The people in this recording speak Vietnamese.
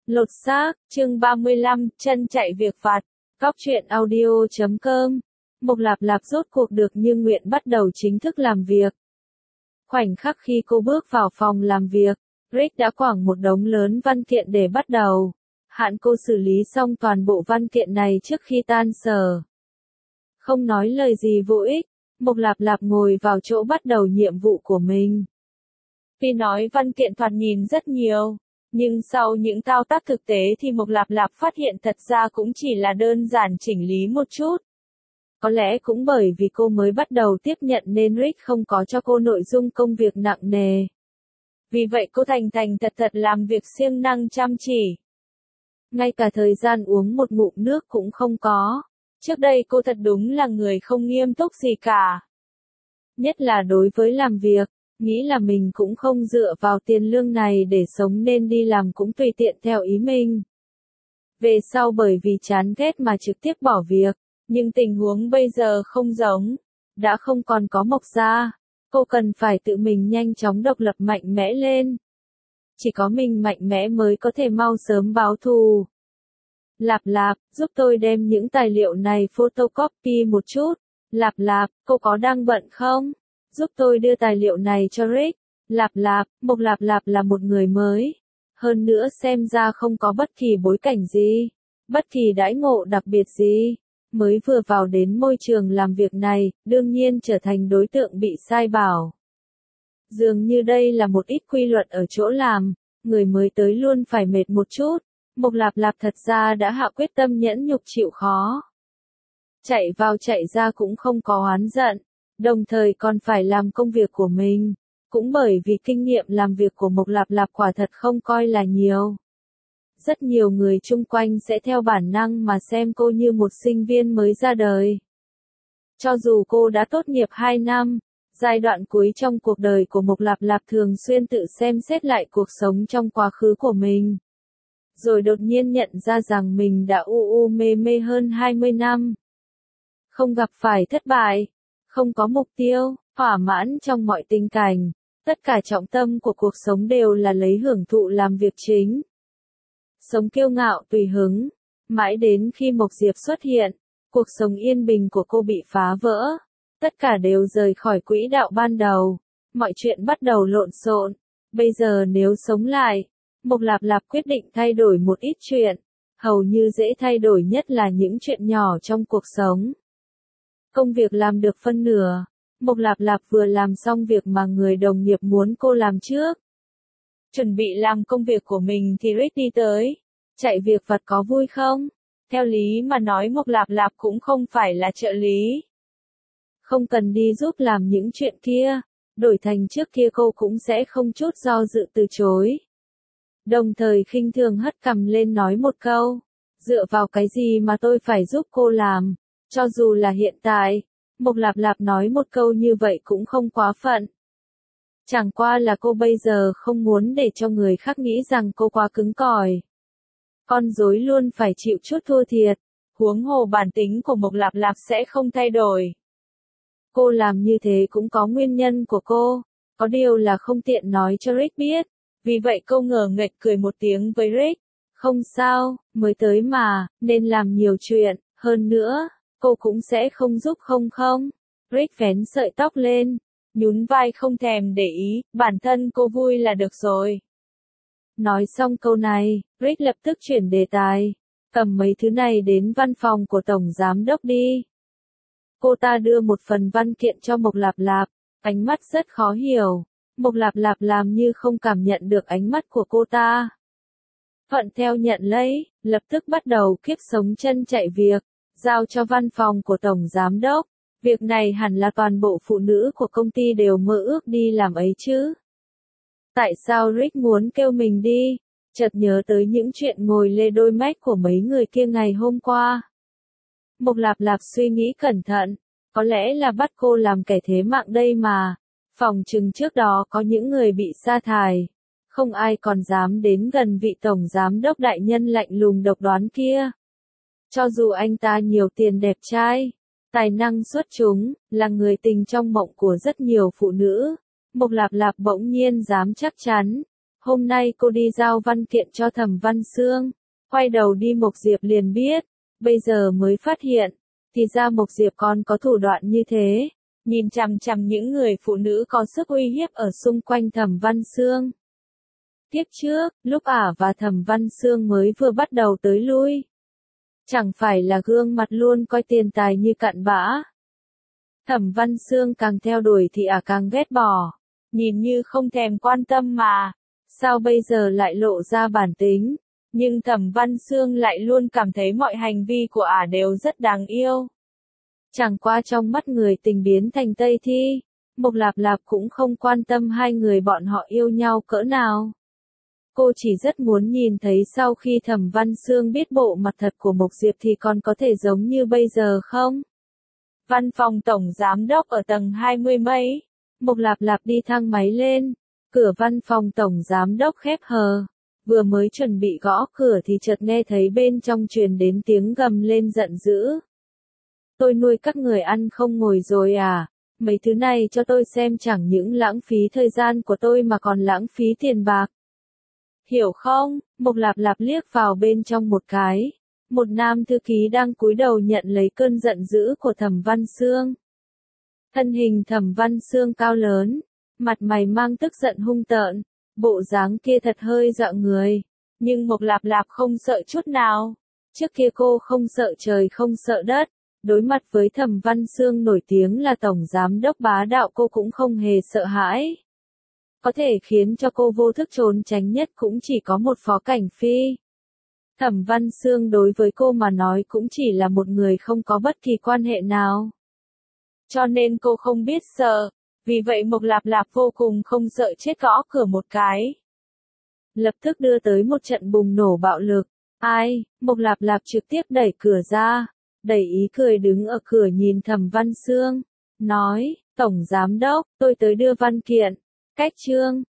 Lột xác, chương 35, chân chạy việc vặt. Cóc truyện audio.com. Mộc Lạp Lạp rốt cuộc được như nguyện bắt đầu chính thức làm việc. Khoảnh khắc khi cô bước vào phòng làm việc, Rick đã quẳng một đống lớn văn kiện để bắt đầu. Hạn cô xử lý xong toàn bộ văn kiện này trước khi tan sở. Không nói lời gì vô ích, Mộc Lạp Lạp ngồi vào chỗ bắt đầu nhiệm vụ của mình. Vì nói văn kiện thoạt nhìn rất nhiều, nhưng sau những thao tác thực tế thì Mộc Lạp Lạp phát hiện thật ra cũng chỉ là đơn giản chỉnh lý một chút. Có lẽ cũng bởi vì cô mới bắt đầu tiếp nhận nên Rick không có cho cô nội dung công việc nặng nề. Vì vậy cô thành thật làm việc siêng năng chăm chỉ. Ngay cả thời gian uống một ngụm nước cũng không có. Trước đây cô thật đúng là người không nghiêm túc gì cả. Nhất là đối với làm việc, nghĩ là mình cũng không dựa vào tiền lương này để sống nên đi làm cũng tùy tiện theo ý mình. Về sau bởi vì chán ghét mà trực tiếp bỏ việc, nhưng tình huống bây giờ không giống. Đã không còn có Mộc gia, cô cần phải tự mình nhanh chóng độc lập mạnh mẽ lên. Chỉ có mình mạnh mẽ mới có thể mau sớm báo thù. Lạp Lạp, giúp tôi đem những tài liệu này photocopy một chút. Lạp Lạp, cô có đang bận không? Giúp tôi đưa tài liệu này cho Rick. Lạp Lạp, Mộc Lạp Lạp là một người mới. Hơn nữa xem ra không có bất kỳ bối cảnh gì, bất kỳ đãi ngộ đặc biệt gì. Mới vừa vào đến môi trường làm việc này, đương nhiên trở thành đối tượng bị sai bảo. Dường như đây là một ít quy luật ở chỗ làm, người mới tới luôn phải mệt một chút. Mộc Lạp Lạp thật ra đã hạ quyết tâm nhẫn nhục chịu khó. Chạy vào chạy ra cũng không có oán giận, đồng thời còn phải làm công việc của mình. Cũng bởi vì kinh nghiệm làm việc của Mộc Lạp Lạp quả thật không coi là nhiều. Rất nhiều người chung quanh sẽ theo bản năng mà xem cô như một sinh viên mới ra đời. Cho dù cô đã tốt nghiệp 2 năm, giai đoạn cuối trong cuộc đời của Mộc Lạp Lạp thường xuyên tự xem xét lại cuộc sống trong quá khứ của mình. Rồi đột nhiên nhận ra rằng mình đã mê hơn 20 năm. Không gặp phải thất bại, không có mục tiêu, thỏa mãn trong mọi tình cảnh. Tất cả trọng tâm của cuộc sống đều là lấy hưởng thụ làm việc chính. Sống kiêu ngạo tùy hứng. Mãi đến khi Mộc Diệp xuất hiện, cuộc sống yên bình của cô bị phá vỡ. Tất cả đều rời khỏi quỹ đạo ban đầu. Mọi chuyện bắt đầu lộn xộn. Bây giờ nếu sống lại, Mộc Lạp Lạp quyết định thay đổi một ít chuyện. Hầu như dễ thay đổi nhất là những chuyện nhỏ trong cuộc sống. Công việc làm được phân nửa. Mộc Lạp Lạp vừa làm xong việc mà người đồng nghiệp muốn cô làm trước. Chuẩn bị làm công việc của mình thì Rick đi tới. Chạy việc vặt có vui không? Theo lý mà nói Mộc Lạp Lạp cũng không phải là trợ lý. Không cần đi giúp làm những chuyện kia. Đổi thành trước kia cô cũng sẽ không chút do dự từ chối. Đồng thời khinh thường hất cằm lên nói một câu. Dựa vào cái gì mà tôi phải giúp cô làm? Cho dù là hiện tại. Mộc Lạp Lạp nói một câu như vậy cũng không quá phận. Chẳng qua là cô bây giờ không muốn để cho người khác nghĩ rằng cô quá cứng cỏi. Con rối luôn phải chịu chút thua thiệt, huống hồ bản tính của Mộc Lạp Lạp sẽ không thay đổi. Cô làm như thế cũng có nguyên nhân của cô, có điều là không tiện nói cho Rick biết. Vì vậy cô ngờ nghệch cười một tiếng với Rick. Không sao, mới tới mà, nên làm nhiều chuyện, hơn nữa. Cô cũng sẽ không giúp không. Rick vén sợi tóc lên, nhún vai không thèm để ý, bản thân cô vui là được rồi. Nói xong câu này, Rick lập tức chuyển đề tài. Cầm mấy thứ này đến văn phòng của Tổng Giám Đốc đi. Cô ta đưa một phần văn kiện cho Mộc Lạp Lạp, ánh mắt rất khó hiểu. Mộc Lạp Lạp làm như không cảm nhận được ánh mắt của cô ta. Thuận theo nhận lấy, lập tức bắt đầu kiếp sống chân chạy việc. Giao cho văn phòng của Tổng Giám Đốc. Việc này hẳn là toàn bộ phụ nữ của công ty đều mơ ước đi làm ấy chứ. Tại sao Rick muốn kêu mình đi? Chợt nhớ tới những chuyện ngồi lê đôi mách của mấy người kia ngày hôm qua. Mộc Lạp Lạp suy nghĩ cẩn thận. Có lẽ là bắt cô làm kẻ thế mạng đây mà. Phòng chừng trước đó có những người bị sa thải. Không ai còn dám đến gần vị Tổng Giám Đốc đại nhân lạnh lùng độc đoán kia. Cho dù anh ta nhiều tiền đẹp trai, tài năng xuất chúng, là người tình trong mộng của rất nhiều phụ nữ, Mộc Lạp Lạp bỗng nhiên dám chắc chắn, Hôm nay cô đi giao văn kiện cho Thẩm Văn Xương. Quay đầu đi Mộc Diệp liền biết. Bây giờ mới phát hiện. Thì ra Mộc Diệp còn có thủ đoạn như thế. Nhìn chằm chằm những người phụ nữ có sức uy hiếp ở xung quanh Thẩm Văn Xương. Tiếc trước, lúc ả và Thẩm Văn Xương mới vừa bắt đầu tới lui. Chẳng phải là gương mặt luôn coi tiền tài như cặn bã. Thẩm Văn Xương càng theo đuổi thì ả càng ghét bỏ. Nhìn như không thèm quan tâm mà. Sao bây giờ lại lộ ra bản tính. Nhưng Thẩm Văn Xương lại luôn cảm thấy mọi hành vi của ả đều rất đáng yêu. Chẳng qua trong mắt người tình biến thành Tây Thi, Mộc Lạp Lạp cũng không quan tâm hai người bọn họ yêu nhau cỡ nào. Cô chỉ rất muốn nhìn thấy sau khi Thẩm Văn Xương biết bộ mặt thật của Mộc Diệp thì còn có thể giống như bây giờ không? Văn phòng tổng giám đốc ở tầng 20 mấy. Mộc Lạp Lạp đi thang máy lên. Cửa văn phòng tổng giám đốc khép hờ. Vừa mới chuẩn bị gõ cửa thì chợt nghe thấy bên trong truyền đến tiếng gầm lên giận dữ. Tôi nuôi các người ăn không ngồi rồi à? Mấy thứ này cho tôi xem chẳng những lãng phí thời gian của tôi mà còn lãng phí tiền bạc. Hiểu không? Mộc Lạp Lạp liếc vào bên trong một cái. Một nam thư ký đang cúi đầu nhận lấy cơn giận dữ của Thẩm Văn Xương. Thân hình Thẩm Văn Xương cao lớn, mặt mày mang tức giận hung tợn, bộ dáng kia thật hơi dọa người. Nhưng Mộc Lạp Lạp không sợ chút nào. Trước kia cô không sợ trời không sợ đất. Đối mặt với Thẩm Văn Xương nổi tiếng là tổng giám đốc bá đạo cô cũng không hề sợ hãi. Có thể khiến cho cô vô thức trốn tránh nhất cũng chỉ có một Phó Cảnh Phi. Thẩm Văn Xương đối với cô mà nói cũng chỉ là một người không có bất kỳ quan hệ nào. Cho nên cô không biết sợ, vì vậy Mộc Lạp Lạp vô cùng không sợ chết gõ cửa một cái. Lập tức đưa tới một trận bùng nổ bạo lực. Ai? Mộc Lạp Lạp trực tiếp đẩy cửa ra, đầy ý cười đứng ở cửa nhìn Thẩm Văn Xương, nói, tổng giám đốc, tôi tới đưa văn kiện. Cách chương